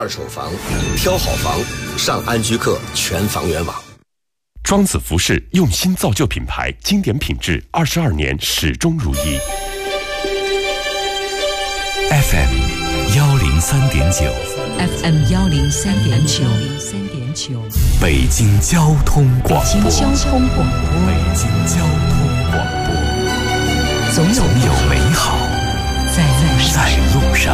二手房，挑好房，上安居客全房源网。 庄子服饰用心造就品牌，经典品质22年始终如一。 FM 103.9 FM 103.9 北京交通广播。 北京交通广播。 北京交通广播。总有美好在路上。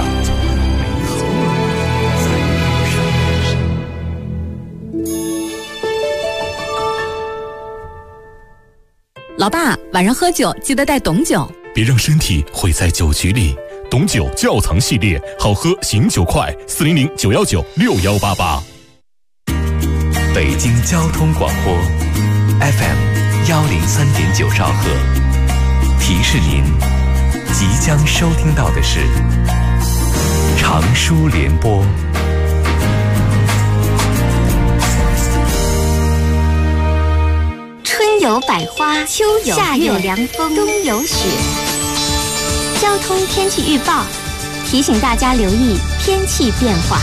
老爸，晚上喝酒记得带董酒， 别让身体毁在酒局里。董酒窖藏系列，好喝醒酒快，400-919-6188。北京交通广播 FM 103.9兆赫，提示您即将收听到的是长舒联播。 春有百花，秋有夏有凉风，冬有雪。交通天气预报提醒大家留意天气变化。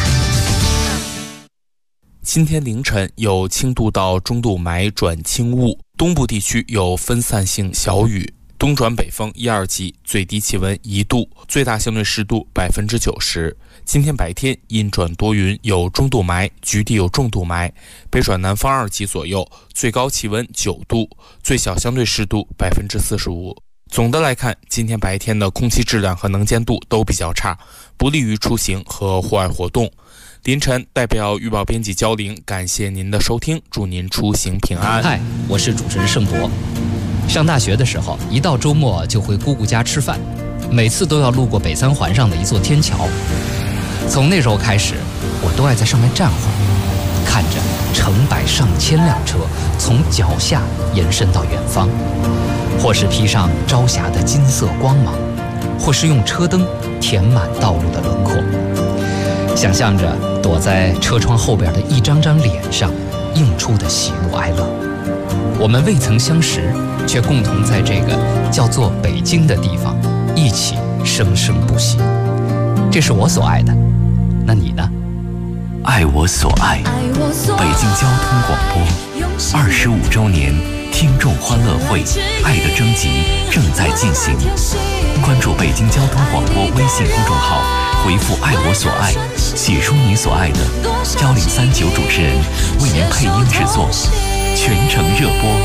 今天凌晨有轻度到中度霾转轻雾，东部地区有分散性小雨，东转北风1、2级，最低气温1度，最大相对湿度90%。今天白天阴转多云，有中度霾，局地有重度霾，北转南风2级左右，最高气温9度，最小相对湿度45%。总的来看，今天白天的空气质量和能见度都比较差，不利于出行和户外活动。凌晨代表预报编辑焦玲，感谢您的收听，祝您出行平安。 嗨，我是主持人盛博。上大学的时候，一到周末就回姑姑家吃饭，每次都要路过北三环上的一座天桥。从那时候开始，我都爱在上面站会儿，看着成百上千辆车从脚下延伸到远方，或是披上朝霞的金色光芒，或是用车灯填满道路的轮廓，想象着躲在车窗后边的一张张脸上映出的喜怒哀乐。我们未曾相识，却共同在这个叫做北京的地方一起生生不息。这是我所爱的，那你呢？ 爱我所爱，北京交通广播25周年听众欢乐会爱的征集正在进行，关注北京交通广播微信公众号，回复爱我所爱，写出你所爱的，1039主持人为您配音制作，全程热播。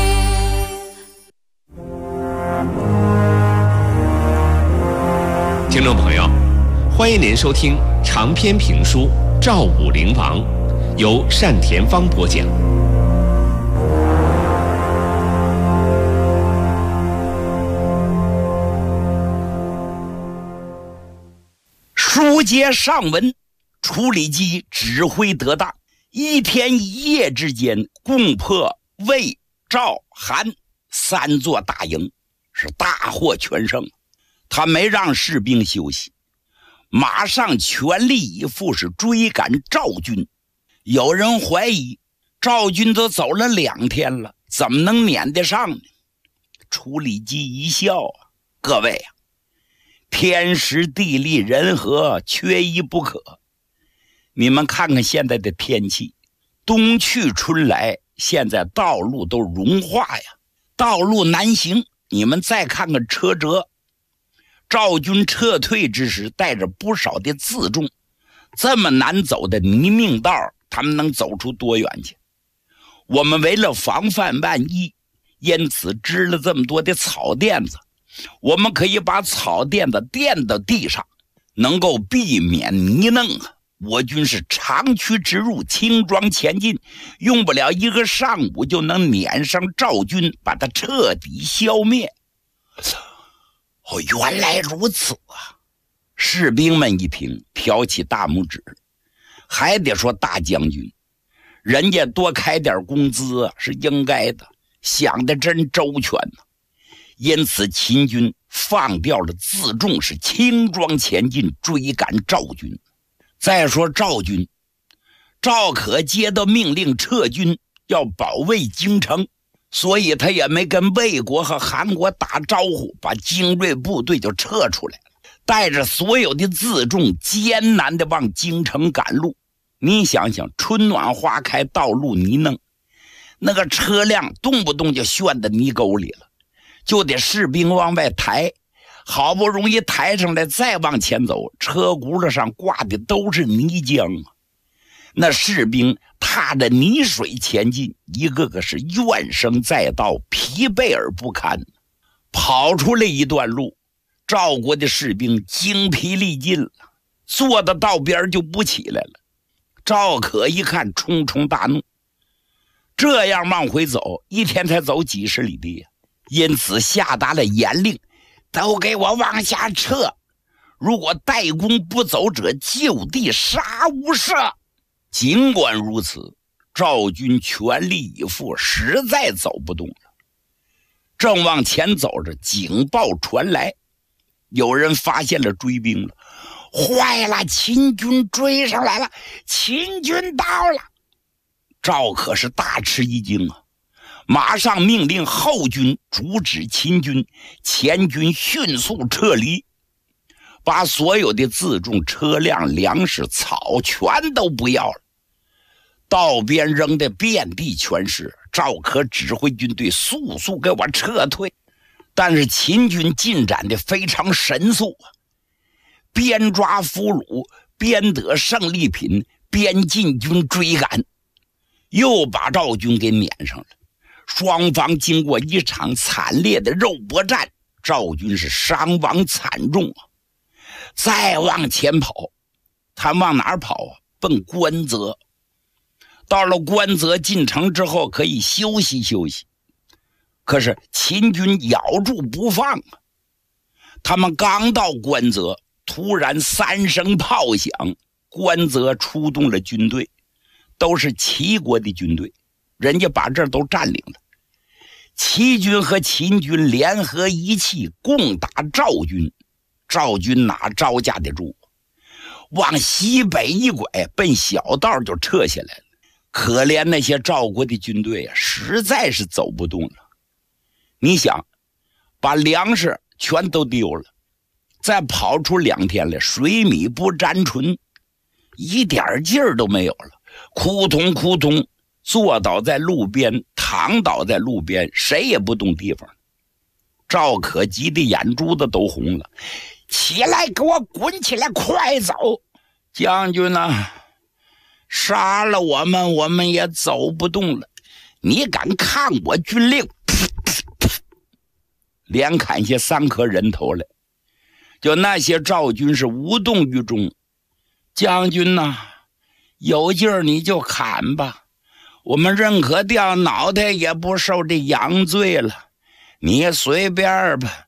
听众朋友，欢迎您收听长篇评书《赵武灵王》，由单田芳播讲。 书接上文，处理机指挥得当，一天一夜之间攻破魏、赵、韩3座大营，是大获全胜。他没让士兵休息，马上全力以赴是追赶赵军。有人怀疑赵军都走了2天了，怎么能撵得上呢？处理机一笑啊，各位啊，天时地利人和缺一不可。你们看看现在的天气，冬去春来，现在道路都融化呀，道路难行。你们再看看车辙，赵军撤退之时带着不少的辎重，这么难走的泥泞道，他们能走出多远去？我们为了防范万一，因此支了这么多的草垫子，我们可以把草垫子垫到地上，能够避免泥泞啊。我军是长驱直入，轻装前进，用不了1个上午就能撵上赵军，把它彻底消灭。哦，原来如此啊！士兵们一听，挑起大拇指。还得说大将军，人家多开点工资啊，是应该的，想得真周全呢。因此秦军放掉了辎重，是轻装前进，追赶赵军。再说赵军，赵可接到命令撤军，要保卫京城，所以他也没跟魏国和韩国打招呼，把精锐部队就撤出来了，带着所有的辎重艰难地往京城赶路。 你想想，春暖花开，道路泥泞，那个车辆动不动就陷到泥沟里了，就得士兵往外抬，好不容易抬上来，再往前走，车轱辘上挂的都是泥浆啊！那士兵踏着泥水前进，一个个是怨声载道，疲惫而不堪。跑出来一段路，赵国的士兵精疲力尽了，坐到道边就不起来了。赵可一看，冲冲大怒，这样往回走，一天才走几十里地呀，因此下达了严令，都给我往下撤，如果代公不走者，就地杀无赦。尽管如此，赵军全力以赴，实在走不动了。正往前走着，警报传来，有人发现了追兵了。坏了，秦军追上来了，秦军到了。赵可是大吃一惊啊，马上命令后军阻止秦军，前军迅速撤离，把所有的辎重、车辆、粮食、草全都不要了。道边扔的遍地全是，赵可指挥军队速速给我撤退。但是秦军进展的非常神速啊，边抓俘虏，边得胜利品，边进军追赶，又把赵军给撵上了。双方经过一场惨烈的肉搏战，赵军是伤亡惨重啊。再往前跑，他往哪儿跑啊？奔关泽。到了关泽进城之后，可以休息休息。可是秦军咬住不放啊！他们刚到关泽，突然3声炮响，关泽出动了军队，都是齐国的军队，人家把这儿都占领了。齐军和秦军联合一气，攻打赵军。赵军哪招架得住？往西北一拐，奔小道就撤下来了。可怜那些赵国的军队啊，实在是走不动了。你想，把粮食全都丢了，再跑出2天来，水米不沾唇，一点劲儿都没有了，扑通扑通坐倒在路边，躺倒在路边，谁也不动地方。赵可急的眼珠子都红了，起来，给我滚起来，快走！将军啊，杀了我们，我们也走不动了，你敢抗我军令？连砍下3颗人头来，就那些赵军是无动于衷。将军呐，有劲儿你就砍吧，我们认可掉脑袋也不受这洋罪了，你随便吧。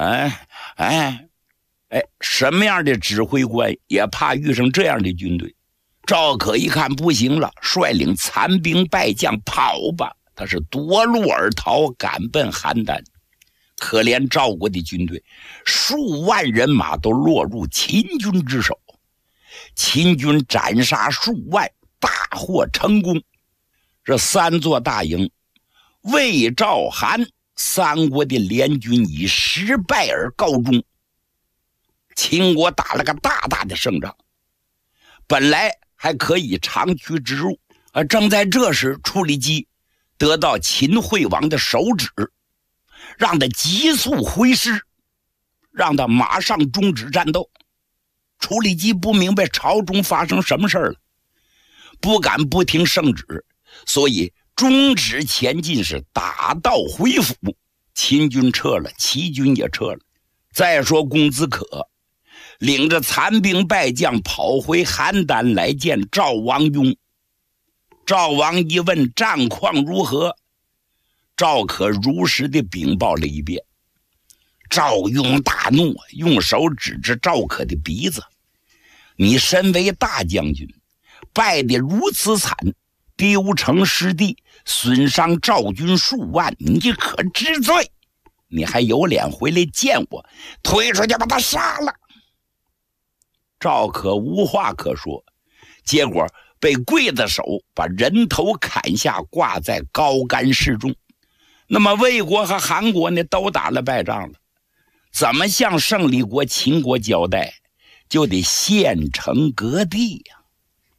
什么样的指挥官也怕遇上这样的军队。赵可一看不行了，率领残兵败将跑吧，他是夺路而逃，赶奔邯郸。可怜赵国的军队，数万人马都落入秦军之手，秦军斩杀数万，大获成功。这3座大营，魏、赵、韩3国的联军以失败而告终。秦国打了个大大的胜仗，本来还可以长驱直入，正在这时，处理机得到秦惠王的手旨，让他急速回师，让他马上终止战斗。处理机不明白朝中发生什么事了，不敢不听圣旨，所以终止前进，是打道回府。秦军撤了，齐军也撤了。再说公子可领着残兵败将跑回邯郸来见赵王雍。赵王一问战况如何，赵可如实地禀报了一遍。赵雍大怒，用手指着赵可的鼻子：你身为大将军，败得如此惨，丢城失地，损伤赵军数万，你可知罪？你还有脸回来见我？推出去把他杀了！赵可无话可说，结果被刽子手把人头砍下，挂在高干示众。那么魏国和韩国呢，都打了败仗了，怎么向胜利国秦国交代？就得县城割地呀。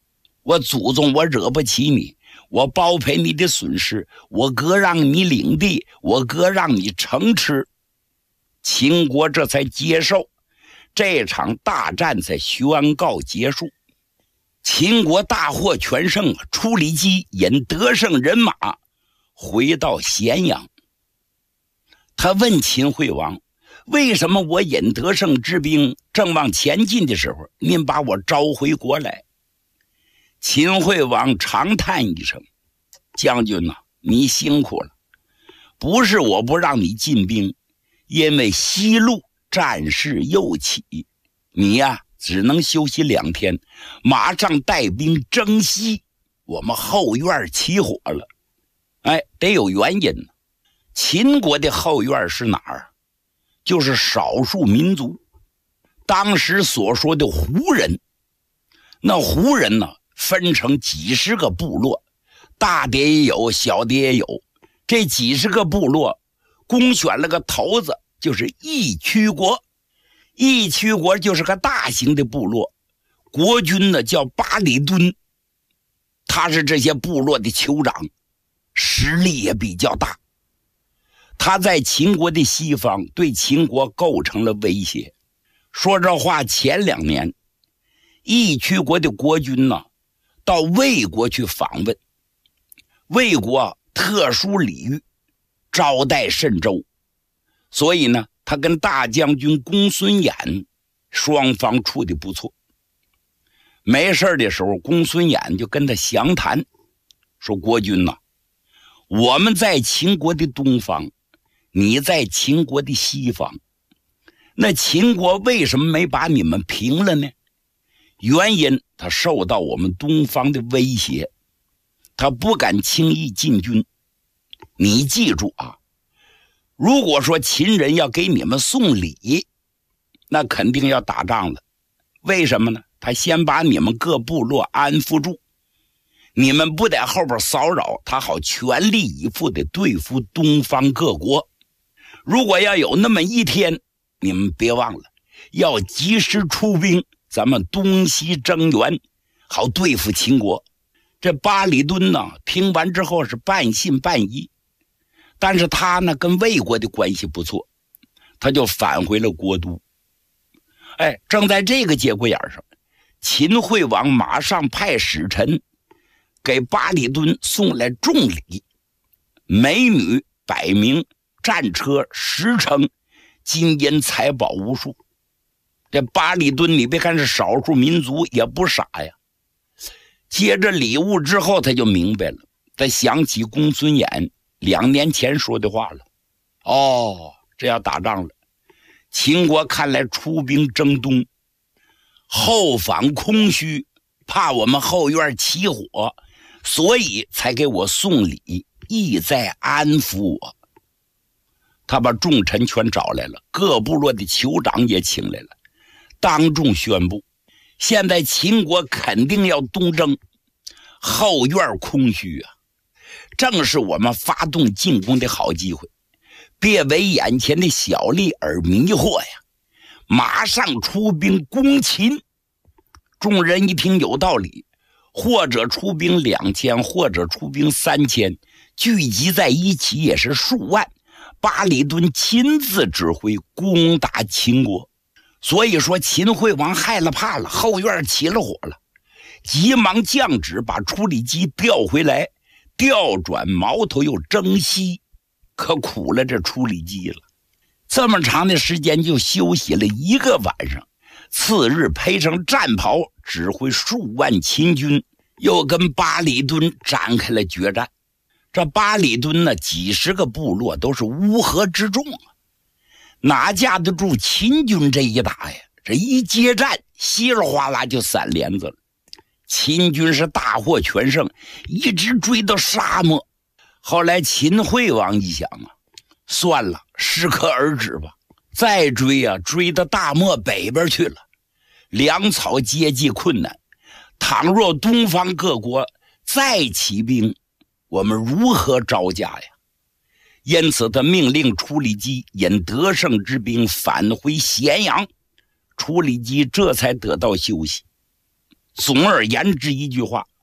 我祖宗我惹不起你，我包赔你的损失，我割让你领地，我割让你城池。秦国这才接受，这场大战才宣告结束。秦国大获全胜，楚里基引得胜人马回到咸阳。他问秦惠王，为什么我引得胜之兵正往前进的时候，您把我召回国来？秦惠王长叹一声，将军呐，你辛苦了，不是我不让你进兵，因为西路战事又起，你呀只能休息2天，马上带兵征西，我们后院起火了。得有原因。秦国的后院是哪儿？就是少数民族，当时所说的胡人。那胡人呢，分成几十个部落，大的也有，小的也有。这几十个部落公选了个头子，就是义渠国。义渠国就是个大型的部落，国君呢叫巴里敦，他是这些部落的酋长，实力也比较大。他在秦国的西方对秦国构成了威胁。说这话前2年，义渠国的国君呢到魏国去访问，魏国特殊礼遇，招待甚周，所以呢他跟大将军公孙衍双方处得不错。没事的时候，公孙衍就跟他详谈，说国君呐，我们在秦国的东方，你在秦国的西方，那秦国为什么没把你们平了呢？原因他受到我们东方的威胁，他不敢轻易进军。你记住啊，如果说秦人要给你们送礼，那肯定要打仗了。为什么呢？他先把你们各部落安抚住，你们不在后边骚扰他，好全力以赴地对付东方各国。如果要有那么一天，你们别忘了要及时出兵，咱们东西征援，好对付秦国。这巴里敦呢，听完之后是半信半疑，但是他呢跟魏国的关系不错，他就返回了国都。正在这个节骨眼上，秦惠王马上派使臣给巴里敦送来重礼，美女100名，战车10乘，金银财宝无数。这巴里敦你别看是少数民族，也不傻呀。接着礼物之后，他就明白了，他想起公孙衍2年前说的话了。这要打仗了，秦国看来出兵征东，后方空虚，怕我们后院起火，所以才给我送礼，意在安抚我。他把众臣全找来了，各部落的酋长也请来了，当众宣布，现在秦国肯定要东征，后院空虚啊，正是我们发动进攻的好机会，别为眼前的小利而迷惑呀，马上出兵攻秦。众人一听有道理，或者出兵2000，或者出兵3000，聚集在一起也是数万，巴里敦亲自指挥攻打秦国。所以说秦惠王害了怕了，后院起了火了，急忙降旨把处理机调回来，调转矛头又征西，可苦了这处理机了。这么长的时间就休息了1个晚上，次日披上战袍，指挥数万秦军，又跟巴里敦展开了决战。这巴里敦呢，几十个部落都是乌合之众啊，哪架得住秦军这一打呀？这一接战，稀里哗啦就3连子了。秦军是大获全胜，一直追到沙漠。后来秦惠王一想啊，算了，适可而止吧。再追啊，追到大漠北边去了，粮草接济困难。倘若东方各国再起兵，我们如何招架呀？因此他命令处理机引得胜之兵返回咸阳，处理机这才得到休息。总而言之一句话，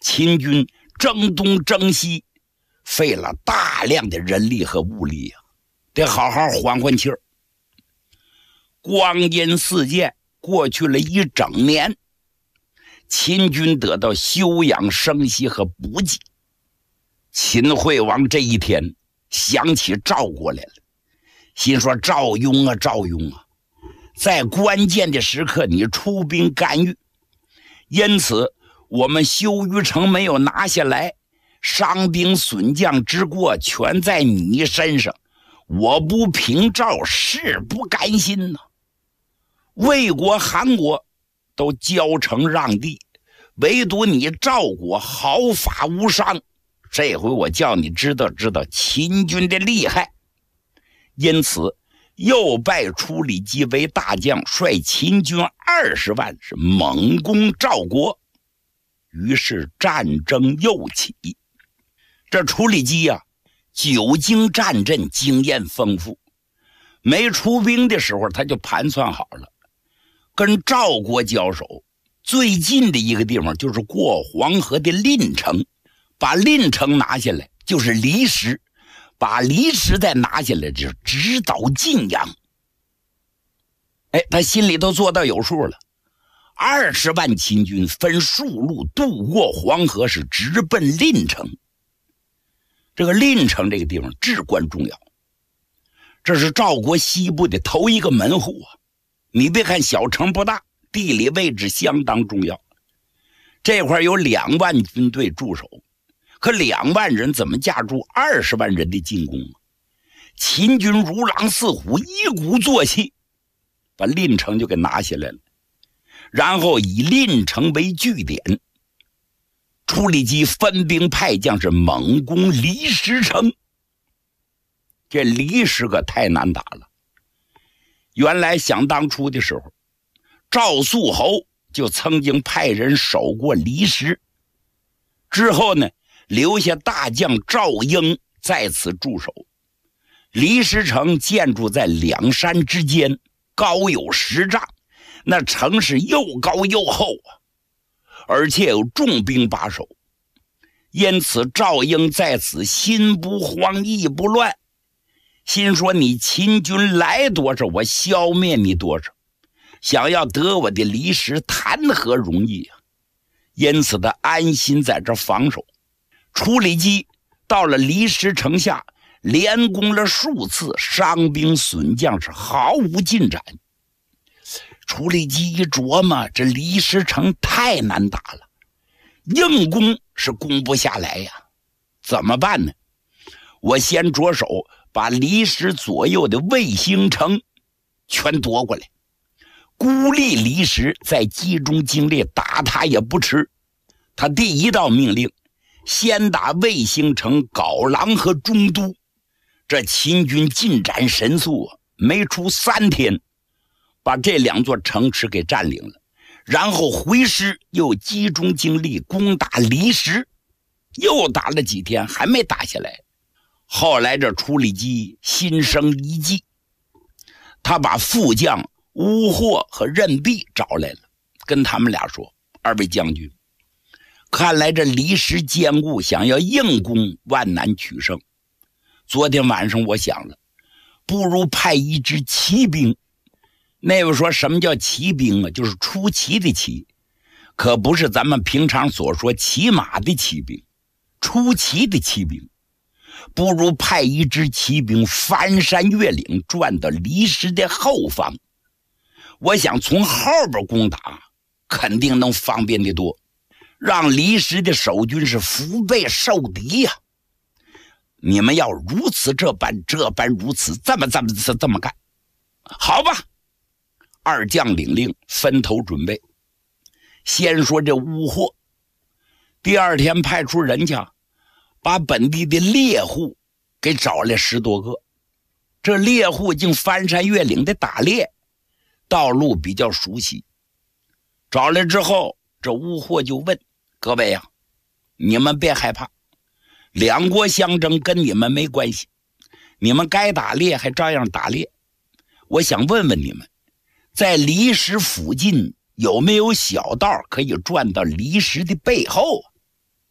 秦军征东征西，费了大量的人力和物力啊，得好好缓缓气儿。光阴似箭，过去了1整年，秦军得到休养生息和补给。秦惠王这一天想起赵国来了，心说赵雍啊，赵雍啊，在关键的时刻你出兵干预，因此我们修于城没有拿下来，伤兵损将之过全在你身上，我不平赵誓不甘心呐。魏国、韩国都交城让地，唯独你赵国毫发无伤。这回我叫你知道秦军的厉害。因此又拜楚里基为大将，率秦军20万是猛攻赵国。于是战争又起。这楚里基啊，久经战阵，经验丰富，没出兵的时候他就盘算好了，跟赵国交手最近的一个地方就是过黄河的临城，把临城拿下来就是离石，把离石再拿下来就是直捣晋阳。他心里都做到有数了。20万秦军分数路渡过黄河，是直奔临城。这个临城这个地方至关重要，这是赵国西部的头一个门户啊。你别看小城不大，地理位置相当重要。这块有2万军队驻守，可2万人怎么架住20万人的进攻啊？秦军如狼似虎，一鼓作气把临城就给拿下来了，然后以临城为据点，楚里基分兵派将是猛攻离石城。这离石可太难打了。原来想当初的时候，赵肃侯就曾经派人守过离石，之后呢，留下大将赵婴在此驻守。离石城建筑在2山之间，高有10丈，那城是又高又厚啊，而且有重兵把守，因此赵婴在此心不慌意不乱，心说你秦军来多少，我消灭你多少，想要得我的离石谈何容易啊！因此他安心在这防守。楚里基到了离石城下，连攻了数次，伤兵损将是毫无进展。楚里基一琢磨，这离石城太难打了，硬攻是攻不下来呀，怎么办呢？我先着手把离石左右的卫星城全夺过来，孤立离石，再集中精力打他也不迟。他第一道命令，先打卫星城皋郎和中都。这秦军进展神速啊，没出3天把这2座城池给占领了，然后回师又集中精力攻打离石，又打了几天还没打下来。后来这楚里基心生一计，他把副将乌霍和任弼找来了，跟他们俩说：“2位将军，看来这离石坚固，想要硬攻万难取胜。昨天晚上我想了，不如派一支骑兵。”那位说什么叫骑兵啊？就是出骑的骑，可不是咱们平常所说骑马的骑兵，出骑的骑兵。不如派一支骑兵翻山越岭，转到离石的后方。我想从后边攻打，肯定能方便得多，让离石的守军是腹背受敌呀。你们要如此这般如此，这么干，好吧？2将领令，分头准备。先说这乌霍，第2天派出人家把本地的猎户给找来10多个。这猎户竟翻山越岭的打猎，道路比较熟悉。找来之后，这乌霍就问各位呀，你们别害怕，2国相争跟你们没关系，你们该打猎还照样打猎。我想问问你们，在离石附近有没有小道可以转到离石的背后？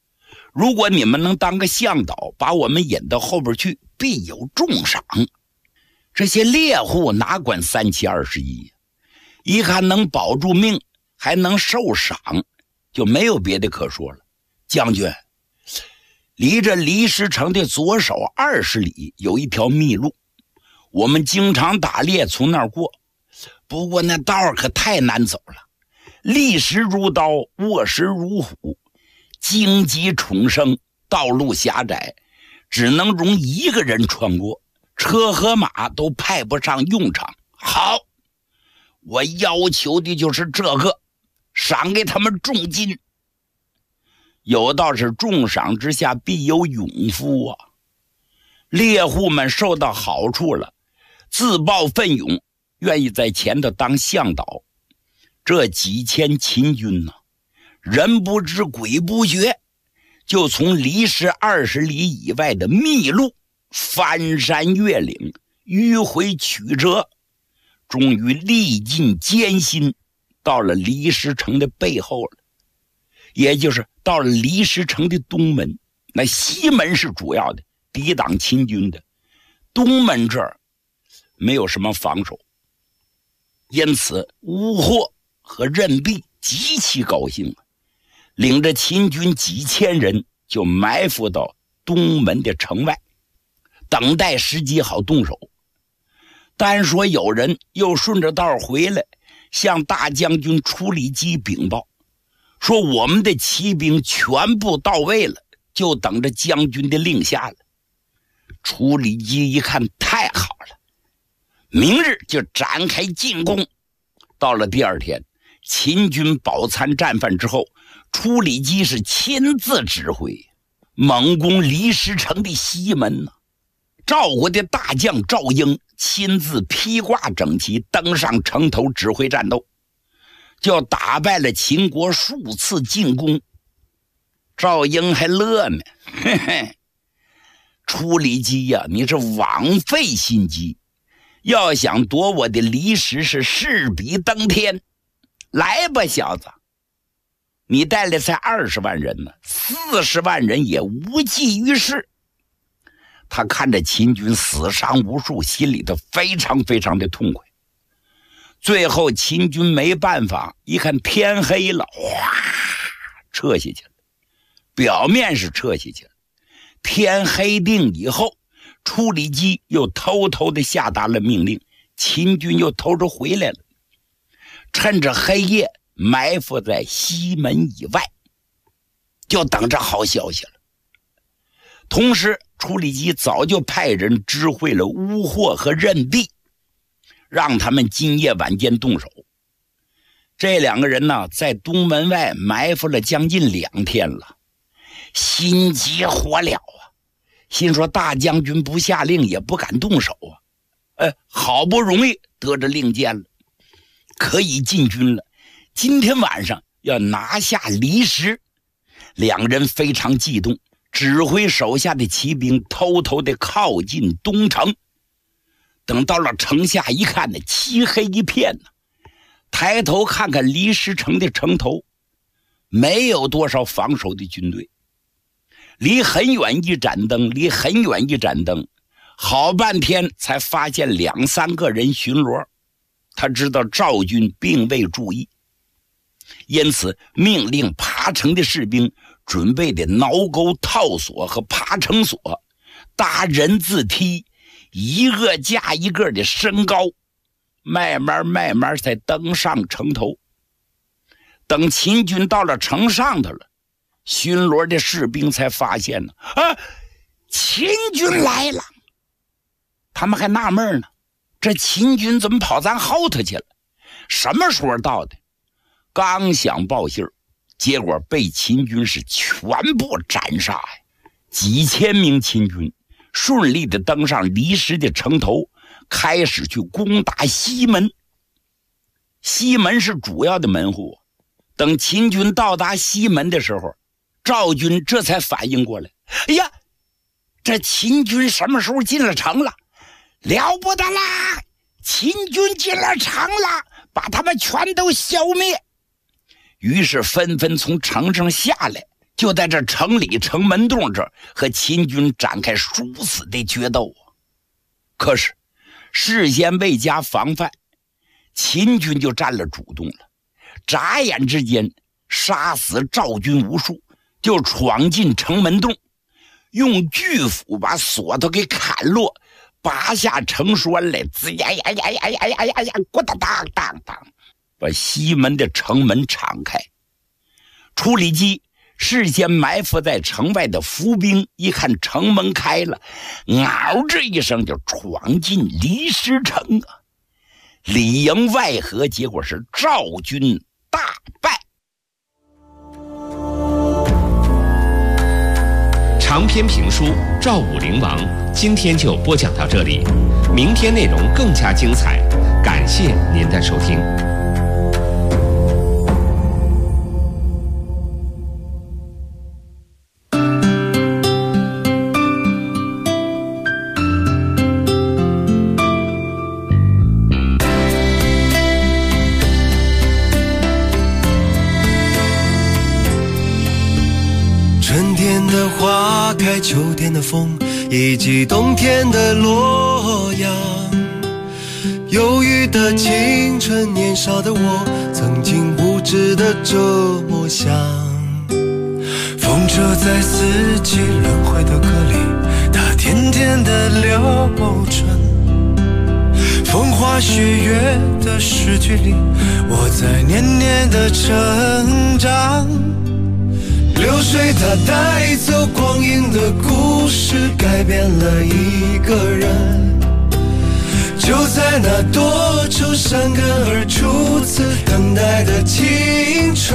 如果你们能当个向导，把我们引到后边去，必有重赏。这些猎户哪管371，一看能保住命，还能受赏，就没有别的可说了。将军，离着离石城的左手20里有一条密路，我们经常打猎从那儿过，不过那道可太难走了，砾石如刀，卧石如虎，荆棘丛生，道路狭窄，只能容一个人穿过，车和马都派不上用场。好，我要求的就是这个，赏给他们重金。有道是重赏之下必有勇夫啊，猎户们受到好处了，自报奋勇，愿意在前头当向导。这几千秦军呢，人不知鬼不觉，就从离石20里以外的密路翻山越岭，迂回曲折，终于历尽艰辛，到了离石城的背后了，也就是到了离石城的东门。那西门是主要的，抵挡秦军的，东门这儿没有什么防守，因此乌霍和任弼极其高兴，领着秦军几千人就埋伏到东门的城外，等待时机好动手。单说有人又顺着道回来，向大将军楚里基禀报，说我们的骑兵全部到位了，就等着将军的令下了。楚里基一看，太好了，明日就展开进攻。到了第二天，秦军饱餐战饭之后，楚里基是亲自指挥，猛攻离石城的西门呢。赵国的大将赵婴亲自披挂整齐，登上城头指挥战斗，就打败了秦国数次进攻。赵婴还乐呢，嘿嘿，楚里基呀，你是枉费心机，要想夺我的离石是势比登天。来吧，小子，你带来才20万人呢，40万人也无济于事。他看着秦军死伤无数，心里头非常非常的痛快。最后秦军没办法，一看天黑了，哗，撤下去了。表面是撤下去了，天黑定以后，楚里基又偷偷的下达了命令，秦军又偷着回来了，趁着黑夜埋伏在西门以外，就等着好消息了。同时楚里基早就派人知会了乌霍和任弼，让他们今夜晚间动手。这两个人呢，在东门外埋伏了将近2天了，心急火燎啊，心说大将军不下令也不敢动手啊。好不容易得着令箭了，可以进军了，今天晚上要拿下离石。两人非常激动，指挥手下的骑兵偷偷的靠近东城。等到了城下一看呢，漆黑一片呢，抬头看看离石城的城头，没有多少防守的军队，离很远一盏灯，离很远一盏灯，好半天才发现2、3个人巡逻。他知道赵军并未注意，因此命令爬城的士兵准备的挠钩套索和爬城索，搭人字梯，一个架一个的升高，慢慢才登上城头。等秦军到了城上头了，巡逻的士兵才发现呢，秦军来了。他们还纳闷呢，这秦军怎么跑咱后头去了？什么时候到的？刚想报信儿，结果被秦军是全部斩杀呀！几千名秦军顺利的登上离石的城头，开始去攻打西门。西门是主要的门户。等秦军到达西门的时候，赵军这才反应过来，哎呀，这秦军什么时候进了城了？了不得啦！秦军进了城了，把他们全都消灭。于是纷纷从城上下来， 就在这城里城门洞这儿和秦军展开殊死的决斗。可是事先未加防范，秦军就占了主动了，眨眼之间杀死赵军无数，就闯进城门洞，用巨斧把锁头给砍落，拔下城栓来，吱呀呀呀呀呀呀呀呀，咣当当当当，把西门的城门敞开。处理机事先埋伏在城外的伏兵一看城门开了，嗷这一声就闯进离石城啊！里应外合，结果是赵军大败。 长篇评书《赵武灵王》今天就播讲到这里，明天内容更加精彩，感谢您的收听。 春天的花开，秋天的风，以及冬天的洛阳。忧郁的青春，年少的我，曾经无知的这么想。风车在四季轮回的歌里，它甜甜的流转。风花雪月的诗句里，我在年年的成长。流水它带走光阴的故事，改变了一个人。就在那多愁善感而初次等待的青春。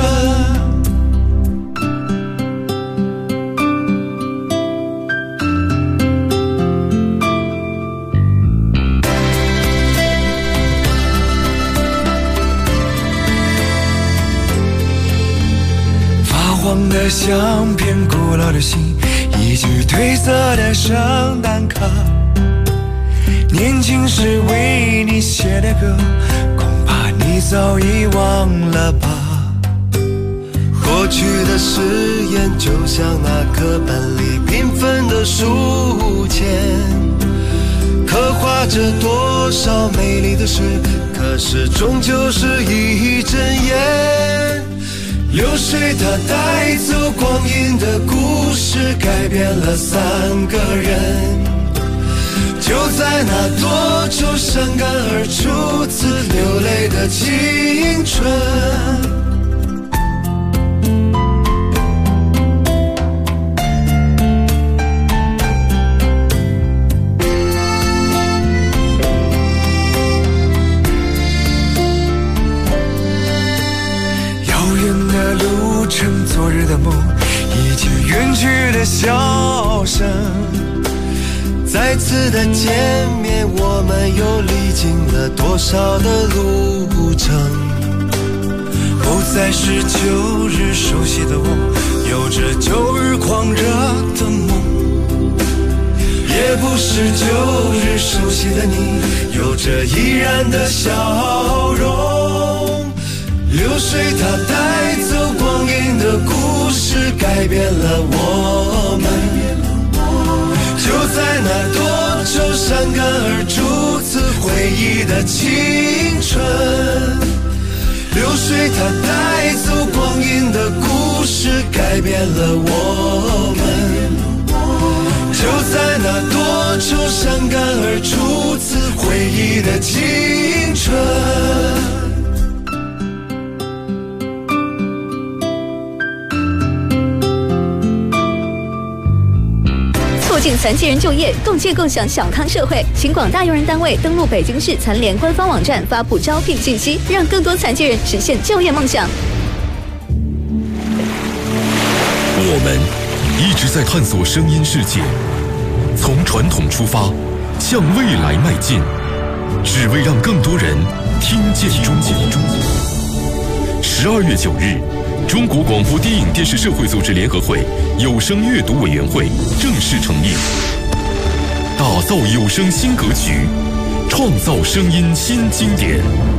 黄的相片，古老的信，一句褪色的圣诞卡。年轻时为你写的歌，恐怕你早已忘了吧。过去的誓言，就像那课本里缤纷的书签，刻画着多少美丽的诗，可是终究是一阵烟。流水它带走光阴的故事，改变了三个人。就在那多愁善感而初次流泪的青春。昨日的梦，一句远去的笑声，再次的见面，我们又历经了多少的路程。不再是旧日熟悉的我，有着旧日狂热的梦，也不是旧日熟悉的你，有着依然的笑容。流水它带走光阴的故事，改变了我们。就在那多愁善感而初次回忆的青春。流水它带走光阴的故事，改变了我们。就在那多愁善感而初次回忆的青春。 促进残疾人就业，共建共享小康社会，请广大用人单位登录北京市残联官方网站发布招聘信息，让更多残疾人实现就业梦想。 我们一直在探索声音世界，从传统出发，向未来迈进，只为让更多人听见中国。12月9日。中国广播电影电视社会组织联合会有声阅读委员会正式成立，打造有声新格局，创造声音新经典。